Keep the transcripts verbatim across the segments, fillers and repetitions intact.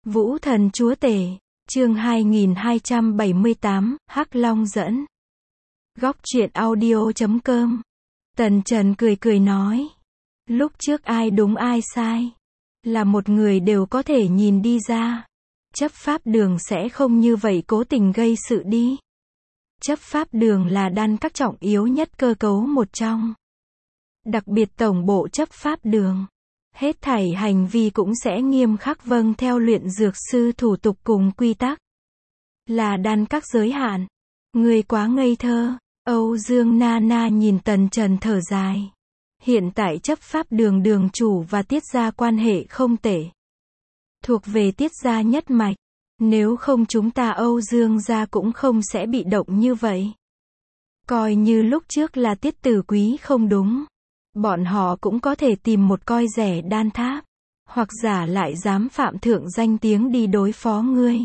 Vũ thần chúa tể, chương hai nghìn hai trăm bảy mươi tám, Hắc Long dẫn. Góc truyện audio chấm com. Tần Trần cười cười nói. Lúc trước ai đúng ai sai, là một người đều có thể nhìn đi ra. Chấp pháp đường sẽ không như vậy cố tình gây sự đi. Chấp pháp đường là đan các trọng yếu nhất cơ cấu một trong. Đặc biệt tổng bộ chấp pháp đường. Hết thảy hành vi cũng sẽ nghiêm khắc vâng theo luyện dược sư thủ tục cùng quy tắc. Là đan các giới hạn. Người quá ngây thơ. Âu Dương Na Na nhìn Tần Trần thở dài. Hiện tại chấp pháp đường đường chủ và Tiết gia quan hệ không tệ. Thuộc về Tiết gia nhất mạch. Nếu không chúng ta Âu Dương gia cũng không sẽ bị động như vậy. Coi như lúc trước là Tiết Tử Quý không đúng. Bọn họ cũng có thể tìm một coi rẻ đan tháp. Hoặc giả lại dám phạm thượng danh tiếng đi đối phó ngươi.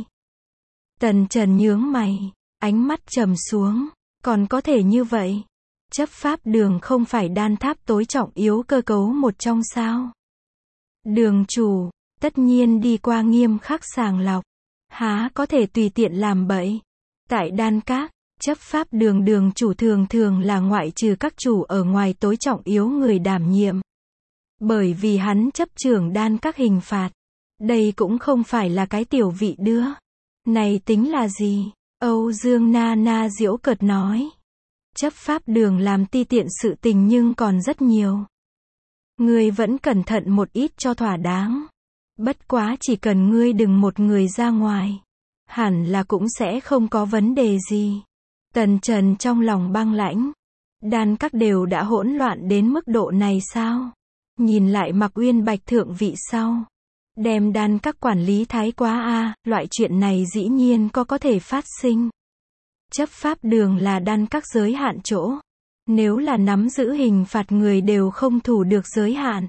Tần Trần nhướng mày. Ánh mắt trầm xuống. Còn có thể như vậy. Chấp pháp đường không phải đan tháp tối trọng yếu cơ cấu một trong sao. Đường chủ, tất nhiên đi qua nghiêm khắc sàng lọc. Há có thể tùy tiện làm bậy. Tại đan các, chấp pháp đường đường chủ thường thường là ngoại trừ các chủ ở ngoài tối trọng yếu người đảm nhiệm. Bởi vì hắn chấp trưởng đan các hình phạt. Đây cũng không phải là cái tiểu vị đứa. Này tính là gì? Âu Dương Na Na giễu cợt nói. Chấp pháp đường làm ti tiện sự tình nhưng còn rất nhiều. Ngươi vẫn cẩn thận một ít cho thỏa đáng. Bất quá chỉ cần ngươi đừng một người ra ngoài. Hẳn là cũng sẽ không có vấn đề gì. Tần Trần trong lòng băng lãnh. Đan các đều đã hỗn loạn đến mức độ này sao? Nhìn lại Mạc Uyên Bạch thượng vị sau. Đem đan các quản lý thái quá a, à, loại chuyện này dĩ nhiên có có thể phát sinh. Chấp pháp đường là đan các giới hạn chỗ. Nếu là nắm giữ hình phạt người đều không thủ được giới hạn.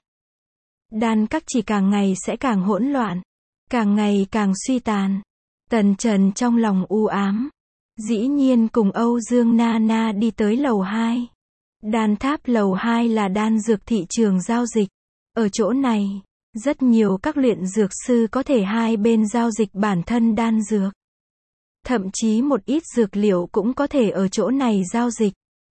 Đan các chỉ càng ngày sẽ càng hỗn loạn. Càng ngày càng suy tàn. Tần Trần trong lòng u ám. Dĩ nhiên cùng Âu Dương Na Na đi tới lầu hai. Đan tháp lầu hai là đan dược thị trường giao dịch. Ở chỗ này, rất nhiều các luyện dược sư có thể hai bên giao dịch bản thân đan dược. Thậm chí một ít dược liệu cũng có thể ở chỗ này giao dịch.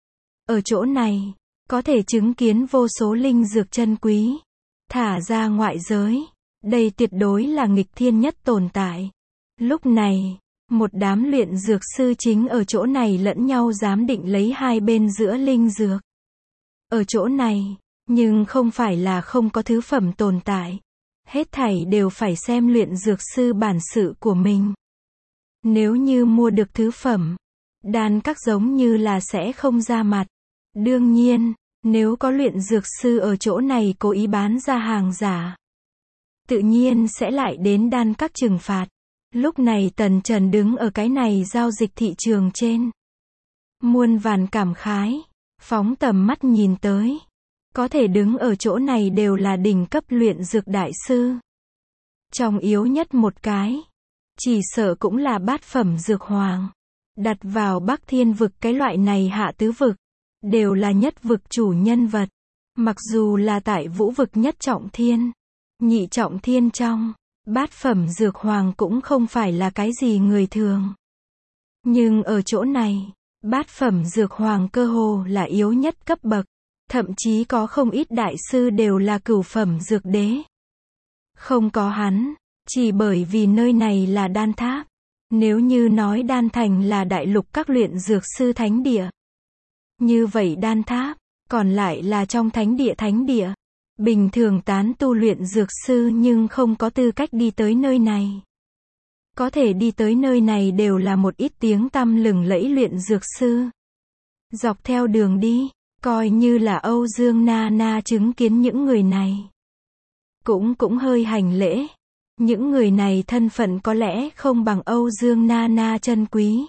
Ở chỗ này, có thể chứng kiến vô số linh dược chân quý. Thả ra ngoại giới. Đây tuyệt đối là nghịch thiên nhất tồn tại. Lúc này, một đám luyện dược sư chính ở chỗ này lẫn nhau giám định lấy hai bên giữa linh dược. Ở chỗ này, nhưng không phải là không có thứ phẩm tồn tại. Hết thảy đều phải xem luyện dược sư bản sự của mình. Nếu như mua được thứ phẩm, đan các giống như là sẽ không ra mặt. Đương nhiên, nếu có luyện dược sư ở chỗ này cố ý bán ra hàng giả, tự nhiên sẽ lại đến đan các trừng phạt. Lúc này Tần Trần đứng ở cái này giao dịch thị trường trên. Muôn vàn cảm khái, phóng tầm mắt nhìn tới. Có thể đứng ở chỗ này đều là đỉnh cấp luyện dược đại sư. Trong yếu nhất một cái, chỉ sợ cũng là bát phẩm dược hoàng. Đặt vào Bắc Thiên vực cái loại này hạ tứ vực, đều là nhất vực chủ nhân vật. Mặc dù là tại vũ vực nhất trọng thiên, nhị trọng thiên trong, bát phẩm dược hoàng cũng không phải là cái gì người thường. Nhưng ở chỗ này, bát phẩm dược hoàng cơ hồ là yếu nhất cấp bậc. Thậm chí có không ít đại sư đều là cửu phẩm dược đế. Không có hắn, chỉ bởi vì nơi này là đan tháp. Nếu như nói đan thành là đại lục các luyện dược sư thánh địa. Như vậy đan tháp, còn lại là trong thánh địa thánh địa. Bình thường tán tu luyện dược sư nhưng không có tư cách đi tới nơi này. Có thể đi tới nơi này đều là một ít tiếng tăm lừng lẫy luyện dược sư. Dọc theo đường đi, coi như là Âu Dương Na Na chứng kiến những người này. Cũng cũng hơi hành lễ. Những người này thân phận có lẽ không bằng Âu Dương Na Na chân quý.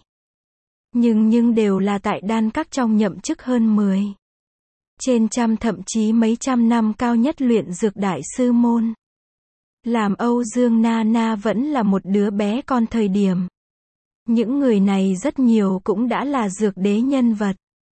Nhưng nhưng đều là tại đan các trong nhậm chức hơn mười. Trên trăm thậm chí mấy trăm năm cao nhất luyện dược đại sư môn. Làm Âu Dương Na Na vẫn là một đứa bé con thời điểm. Những người này rất nhiều cũng đã là dược đế nhân vật.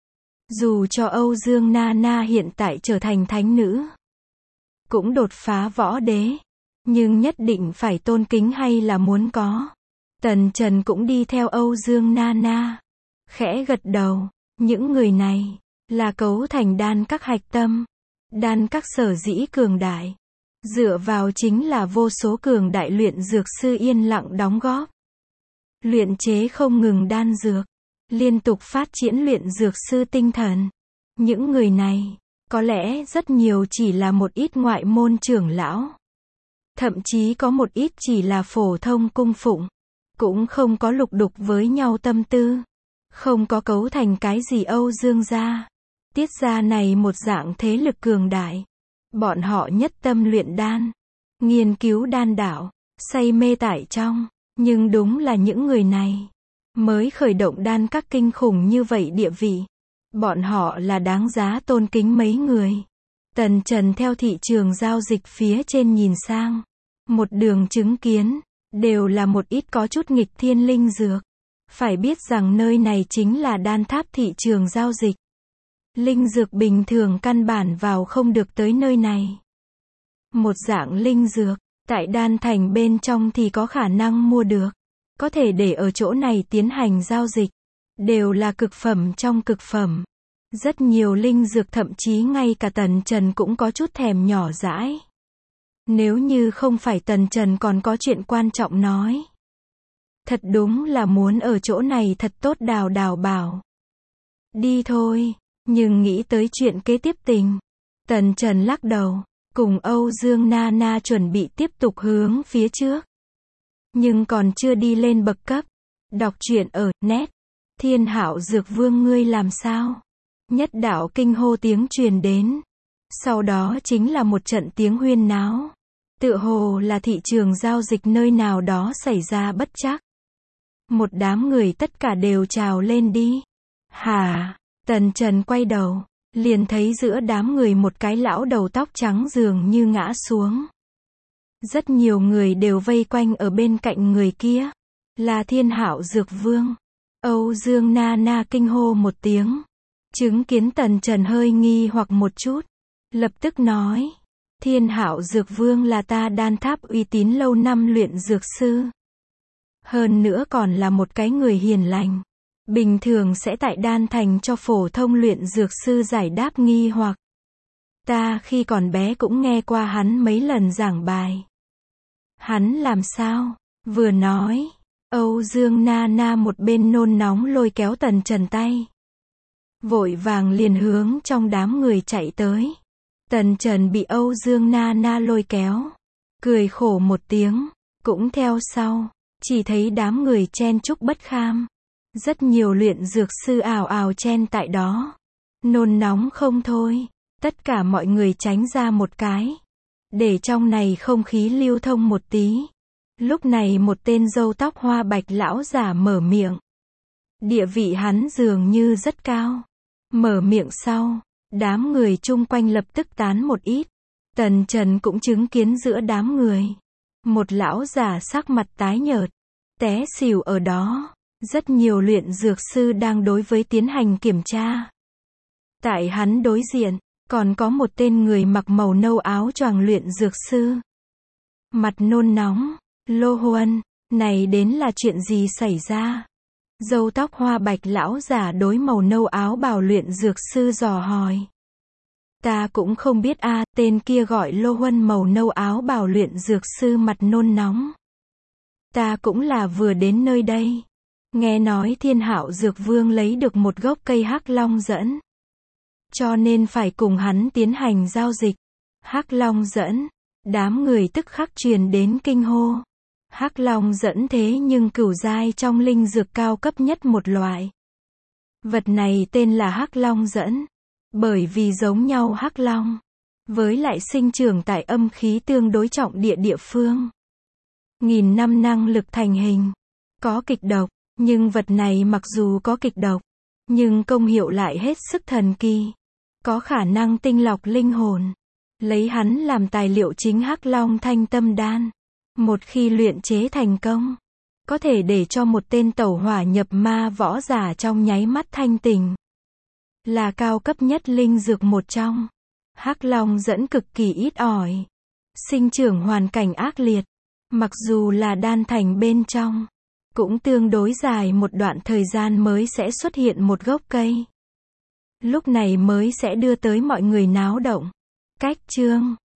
Dù cho Âu Dương Na Na hiện tại trở thành thánh nữ, cũng đột phá võ đế, nhưng nhất định phải tôn kính hay là muốn có. Tần Trần cũng đi theo Âu Dương Nana. Khẽ gật đầu, những người này, là cấu thành đan các hạch tâm. Đan các sở dĩ cường đại. Dựa vào chính là vô số cường đại luyện dược sư yên lặng đóng góp. Luyện chế không ngừng đan dược. Liên tục phát triển luyện dược sư tinh thần. Những người này, có lẽ rất nhiều chỉ là một ít ngoại môn trưởng lão. Thậm chí có một ít chỉ là phổ thông cung phụng. Cũng không có lục đục với nhau tâm tư. Không có cấu thành cái gì Âu Dương gia. Tiết gia này một dạng thế lực cường đại. Bọn họ nhất tâm luyện đan. Nghiên cứu đan đạo. Say mê tại trong. Nhưng đúng là những người này. Mới khởi động đan các kinh khủng như vậy địa vị. Bọn họ là đáng giá tôn kính mấy người. Tần Trần theo thị trường giao dịch phía trên nhìn sang. Một đường chứng kiến. Đều là một ít có chút nghịch thiên linh dược. Phải biết rằng nơi này chính là đan tháp thị trường giao dịch. Linh dược bình thường căn bản vào không được tới nơi này. Một dạng linh dược, tại đan thành bên trong thì có khả năng mua được. Có thể để ở chỗ này tiến hành giao dịch. Đều là cực phẩm trong cực phẩm. Rất nhiều linh dược thậm chí ngay cả Tần Trần cũng có chút thèm nhỏ dãi. Nếu như không phải Tần Trần còn có chuyện quan trọng nói. Thật đúng là muốn ở chỗ này thật tốt đào đào bảo. Đi thôi, nhưng nghĩ tới chuyện kế tiếp tình. Tần Trần lắc đầu, cùng Âu Dương Nana chuẩn bị tiếp tục hướng phía trước. Nhưng còn chưa đi lên bậc cấp. Đọc truyện ở net. Thiên Hạo Dược Vương ngươi làm sao? Nhất đạo kinh hô tiếng truyền đến. Sau đó chính là một trận tiếng huyên náo. Tựa hồ là thị trường giao dịch nơi nào đó xảy ra bất trắc. Một đám người tất cả đều trào lên đi. Hả? Tần Trần quay đầu. Liền thấy giữa đám người một cái lão đầu tóc trắng dường như ngã xuống. Rất nhiều người đều vây quanh ở bên cạnh người kia. Là Thiên Hạo Dược Vương. Âu Dương Nana kinh hô một tiếng. Chứng kiến Tần Trần hơi nghi hoặc một chút. Lập tức nói. Thiên Hạo Dược Vương là ta đan tháp uy tín lâu năm luyện dược sư. Hơn nữa còn là một cái người hiền lành. Bình thường sẽ tại đan thành cho phổ thông luyện dược sư giải đáp nghi hoặc. Ta khi còn bé cũng nghe qua hắn mấy lần giảng bài. Hắn làm sao? Vừa nói. Âu Dương Nana một bên nôn nóng lôi kéo Tần Trần tay. Vội vàng liền hướng trong đám người chạy tới. Tần Trần bị Âu Dương Nana lôi kéo. Cười khổ một tiếng. Cũng theo sau. Chỉ thấy đám người chen chúc bất kham. Rất nhiều luyện dược sư ào ào chen tại đó. Nôn nóng không thôi. Tất cả mọi người tránh ra một cái. Để trong này không khí lưu thông một tí. Lúc này một tên râu tóc hoa bạch lão giả mở miệng. Địa vị hắn dường như rất cao. Mở miệng sau. Đám người chung quanh lập tức tán một ít. Tần Trần cũng chứng kiến giữa đám người. Một lão giả sắc mặt tái nhợt. Té xỉu ở đó. Rất nhiều luyện dược sư đang đối với tiến hành kiểm tra. Tại hắn đối diện, còn có một tên người mặc màu nâu áo choàng luyện dược sư. Mặt nôn nóng. Lô Huân, này đến là chuyện gì xảy ra? Râu tóc hoa bạch lão giả đối màu nâu áo bào luyện dược sư dò hỏi. Ta cũng không biết a, tên kia gọi Lô Huân màu nâu áo bào luyện dược sư mặt nôn nóng. Ta cũng là vừa đến nơi đây. Nghe nói Thiên Hạo Dược Vương lấy được một gốc cây hắc long dẫn. Cho nên phải cùng hắn tiến hành giao dịch. Hắc long dẫn. Đám người tức khắc truyền đến kinh hô. Hắc long dẫn thế nhưng cửu giai trong linh dược cao cấp nhất một loại. Vật này tên là hắc long dẫn. Bởi vì giống nhau hắc long. Với lại sinh trưởng tại âm khí tương đối trọng địa địa phương. Nghìn năm năng lực thành hình. Có kịch độc. Nhưng vật này mặc dù có kịch độc. Nhưng công hiệu lại hết sức thần kỳ. Có khả năng tinh lọc linh hồn. Lấy hắn làm tài liệu chính hắc long thanh tâm đan. Một khi luyện chế thành công. Có thể để cho một tên tẩu hỏa nhập ma võ giả trong nháy mắt thanh tỉnh. Là cao cấp nhất linh dược một trong. Hắc long dẫn cực kỳ ít ỏi. sinh trưởng hoàn cảnh ác liệt. Mặc dù là đan thành bên trong, cũng tương đối dài một đoạn thời gian mới sẽ xuất hiện một gốc cây. Lúc này mới sẽ đưa tới mọi người náo động. Cách chương